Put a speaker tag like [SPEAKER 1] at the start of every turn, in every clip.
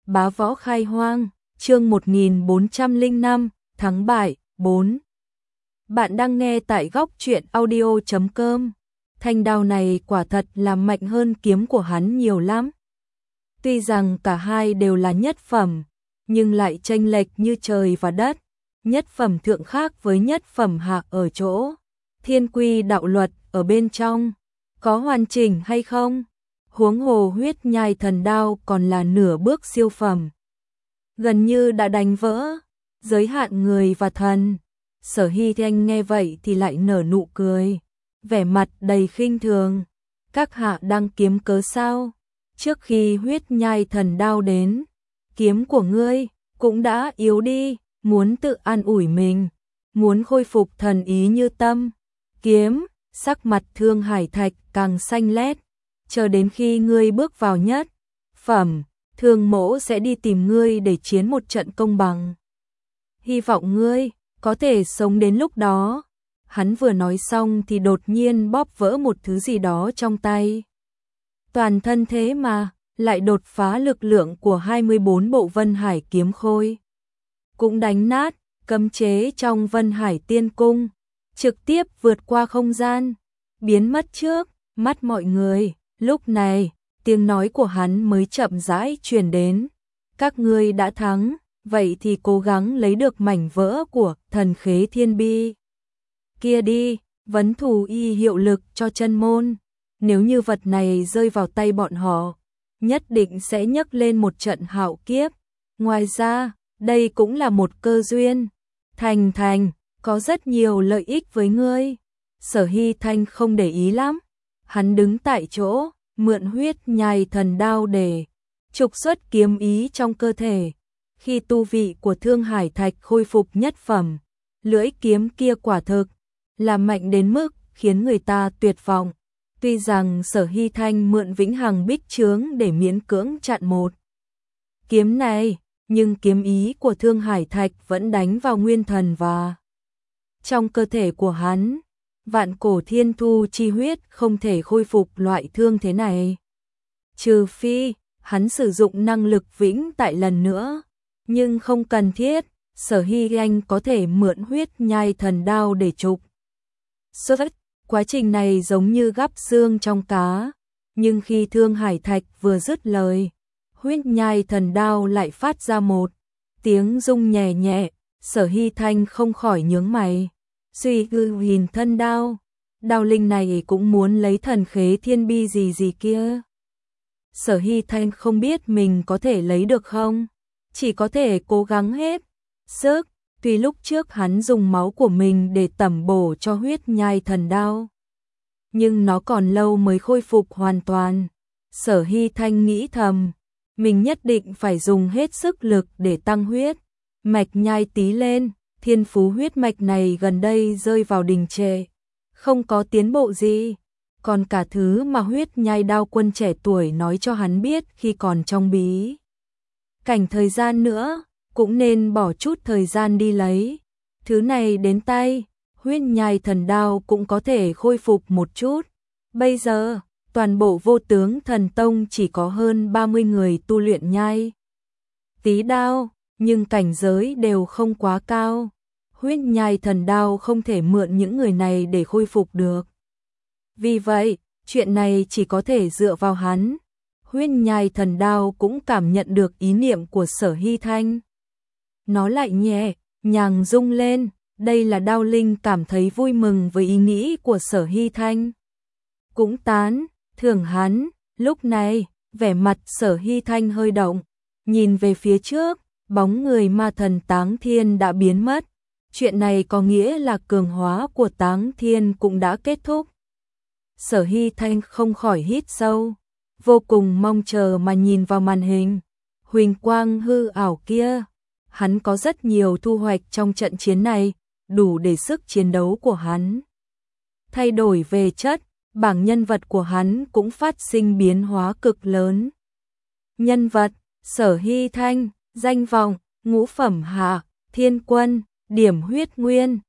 [SPEAKER 1] Bá võ khai hoang, chương 1405, thắng bại, 4. Bạn đang nghe tại góc truyện audio.com. Thanh đao này quả thật là mạnh hơn kiếm của hắn nhiều lắm. Tuy rằng cả hai đều là nhất phẩm, nhưng lại chênh lệch như trời và đất. Nhất phẩm thượng khác với nhất phẩm hạ ở chỗ thiên quy đạo luật ở bên trong có hoàn chỉnh hay không? Huống hồ huyết nhai thần đao còn là nửa bước siêu phẩm, gần như đã đánh vỡ giới hạn người và thần. Sở Hy Thanh nghe vậy thì lại nở nụ cười, vẻ mặt đầy khinh thường. Các hạ đang kiếm cớ sao? Trước khi huyết nhai thần đao đến, kiếm của ngươi cũng đã yếu đi, muốn tự an ủi mình, muốn khôi phục thần ý như tâm. Kiếm, sắc mặt Thương Hải Thạch càng xanh lét, chờ đến khi ngươi bước vào nhất phẩm, Thương mỗ sẽ đi tìm ngươi để chiến một trận công bằng. Hy vọng ngươi có thể sống đến lúc đó. Hắn vừa nói xong thì đột nhiên bóp vỡ một thứ gì đó trong tay. Toàn thân thế mà lại đột phá lực lượng của 24 bộ Vân Hải kiếm khôi, cũng đánh nát cấm chế trong Vân Hải Tiên Cung, trực tiếp vượt qua không gian, biến mất trước mắt mọi người. Lúc này, tiếng nói của hắn mới chậm rãi truyền đến. Các ngươi đã thắng, vậy thì cố gắng lấy được mảnh vỡ của thần khế thiên bi kia đi, vấn thù y hiệu lực cho chân môn. Nếu như vật này rơi vào tay bọn họ, nhất định sẽ nhấc lên một trận hạo kiếp. Ngoài ra, đây cũng là một cơ duyên. Thành, có rất nhiều lợi ích với ngươi. Sở Hy Thanh không để ý lắm. Hắn đứng tại chỗ, mượn huyết nhai thần đao để trục xuất kiếm ý trong cơ thể. Khi tu vị của Thương Hải Thạch khôi phục nhất phẩm, lưỡi kiếm kia quả thực là mạnh đến mức khiến người ta tuyệt vọng. Tuy rằng Sở Hy Thanh mượn vĩnh hằng bích chướng để miễn cưỡng chặn một kiếm này, nhưng kiếm ý của Thương Hải Thạch vẫn đánh vào nguyên thần và trong cơ thể của hắn. Vạn cổ thiên thu chi huyết không thể khôi phục loại thương thế này, trừ phi hắn sử dụng năng lực vĩnh tại lần nữa, nhưng không cần thiết. Sở Hy Anh có thể mượn huyết nhai thần đao để trục xuất. Quá trình này giống như gắp xương trong cá, nhưng khi Thương Hải Thạch vừa dứt lời, huyết nhai thần đao lại phát ra một tiếng rung nhẹ nhẹ. Sở Hy Thanh không khỏi nhướng mày. Suy gư hìn thân đao, đao linh này cũng muốn lấy thần khế thiên bi gì kia. Sở Hy Thanh không biết mình có thể lấy được không, chỉ có thể cố gắng hết sức. Tuy lúc trước hắn dùng máu của mình để tẩm bổ cho huyết nhai thần đao, nhưng nó còn lâu mới khôi phục hoàn toàn. Sở Hy Thanh nghĩ thầm, mình nhất định phải dùng hết sức lực để tăng huyết mạch nhai tí lên. Thiên phú huyết mạch này gần đây rơi vào đình trệ, không có tiến bộ gì. Còn cả thứ mà huyết nhai đao quân trẻ tuổi nói cho hắn biết khi còn trong bí cảnh thời gian nữa, cũng nên bỏ chút thời gian đi lấy. Thứ này đến tay, huyết nhai thần đao cũng có thể khôi phục một chút. Bây giờ, toàn bộ Vô Tướng Thần Tông chỉ có hơn 30 người tu luyện nhai tí đao, nhưng cảnh giới đều không quá cao. Huyết nhai thần đao không thể mượn những người này để khôi phục được. Vì vậy, chuyện này chỉ có thể dựa vào hắn. Huyết nhai thần đao cũng cảm nhận được ý niệm của Sở Hy Thanh. Nó lại nhẹ nhàng rung lên. Đây là đao linh cảm thấy vui mừng với ý nghĩ của Sở Hy Thanh, cũng tán thưởng hắn. Lúc này, vẻ mặt Sở Hy Thanh hơi động, nhìn về phía trước, bóng người ma thần Táng Thiên đã biến mất. Chuyện này có nghĩa là cường hóa của Táng Thiên cũng đã kết thúc. Sở Hy Thanh không khỏi hít sâu, vô cùng mong chờ mà nhìn vào màn hình huỳnh quang hư ảo kia. Hắn có rất nhiều thu hoạch trong trận chiến này, đủ để sức chiến đấu của hắn thay đổi về chất. Bảng nhân vật của hắn cũng phát sinh biến hóa cực lớn. Nhân vật: Sở Hy Thanh, danh vọng ngũ phẩm hạ, thiên quân, điểm huyết nguyên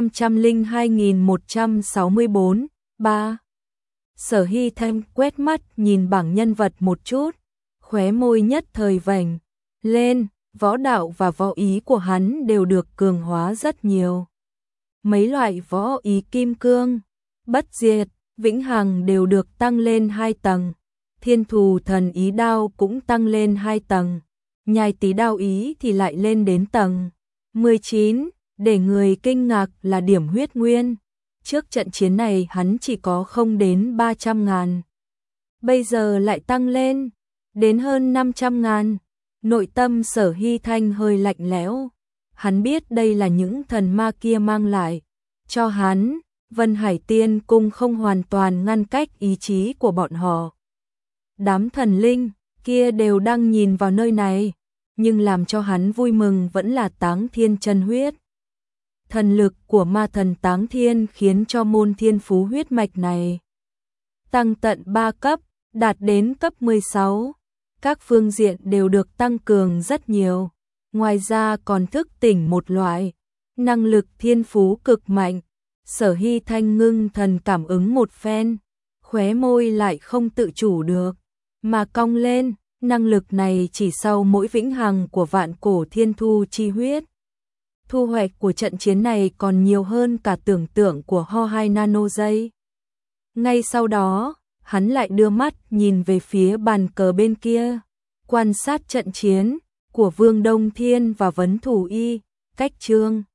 [SPEAKER 1] 502.164, 3. Sở Hy Thanh quét mắt nhìn bảng nhân vật một chút, khóe môi nhất thời vểnh lên, võ đạo và võ ý của hắn đều được cường hóa rất nhiều. Mấy loại võ ý kim cương, bất diệt, vĩnh hằng đều được tăng lên 2 tầng. Thiên thù thần ý đao cũng tăng lên 2 tầng. Nhai tí đao ý thì lại lên đến tầng 19, để người kinh ngạc là điểm huyết nguyên. Trước trận chiến này hắn chỉ có không đến 300.000. Bây giờ lại tăng lên, đến hơn 500.000. Nội tâm Sở Hy Thanh hơi lạnh lẽo. Hắn biết đây là những thần ma kia mang lại cho hắn. Vân Hải Tiên Cung không hoàn toàn ngăn cách ý chí của bọn họ. Đám thần linh kia đều đang nhìn vào nơi này, nhưng làm cho hắn vui mừng vẫn là Táng Thiên chân huyết. Thần lực của ma thần Táng Thiên khiến cho môn thiên phú huyết mạch này tăng tận 3 cấp, đạt đến cấp 16. Các phương diện đều được tăng cường rất nhiều. Ngoài ra còn thức tỉnh một loại năng lực thiên phú cực mạnh. Sở Hy Thanh ngưng thần cảm ứng một phen, khóe môi lại không tự chủ được mà cong lên. Năng lực này chỉ sau mỗi vĩnh hằng của vạn cổ thiên thu chi huyết. Thu hoạch của trận chiến này còn nhiều hơn cả tưởng tượng của Ho Hai Nano giây. Ngay sau đó, hắn lại đưa mắt nhìn về phía bàn cờ bên kia, quan sát trận chiến của Vương Đông Thiên và Vấn Thủ Y, Cách Trương.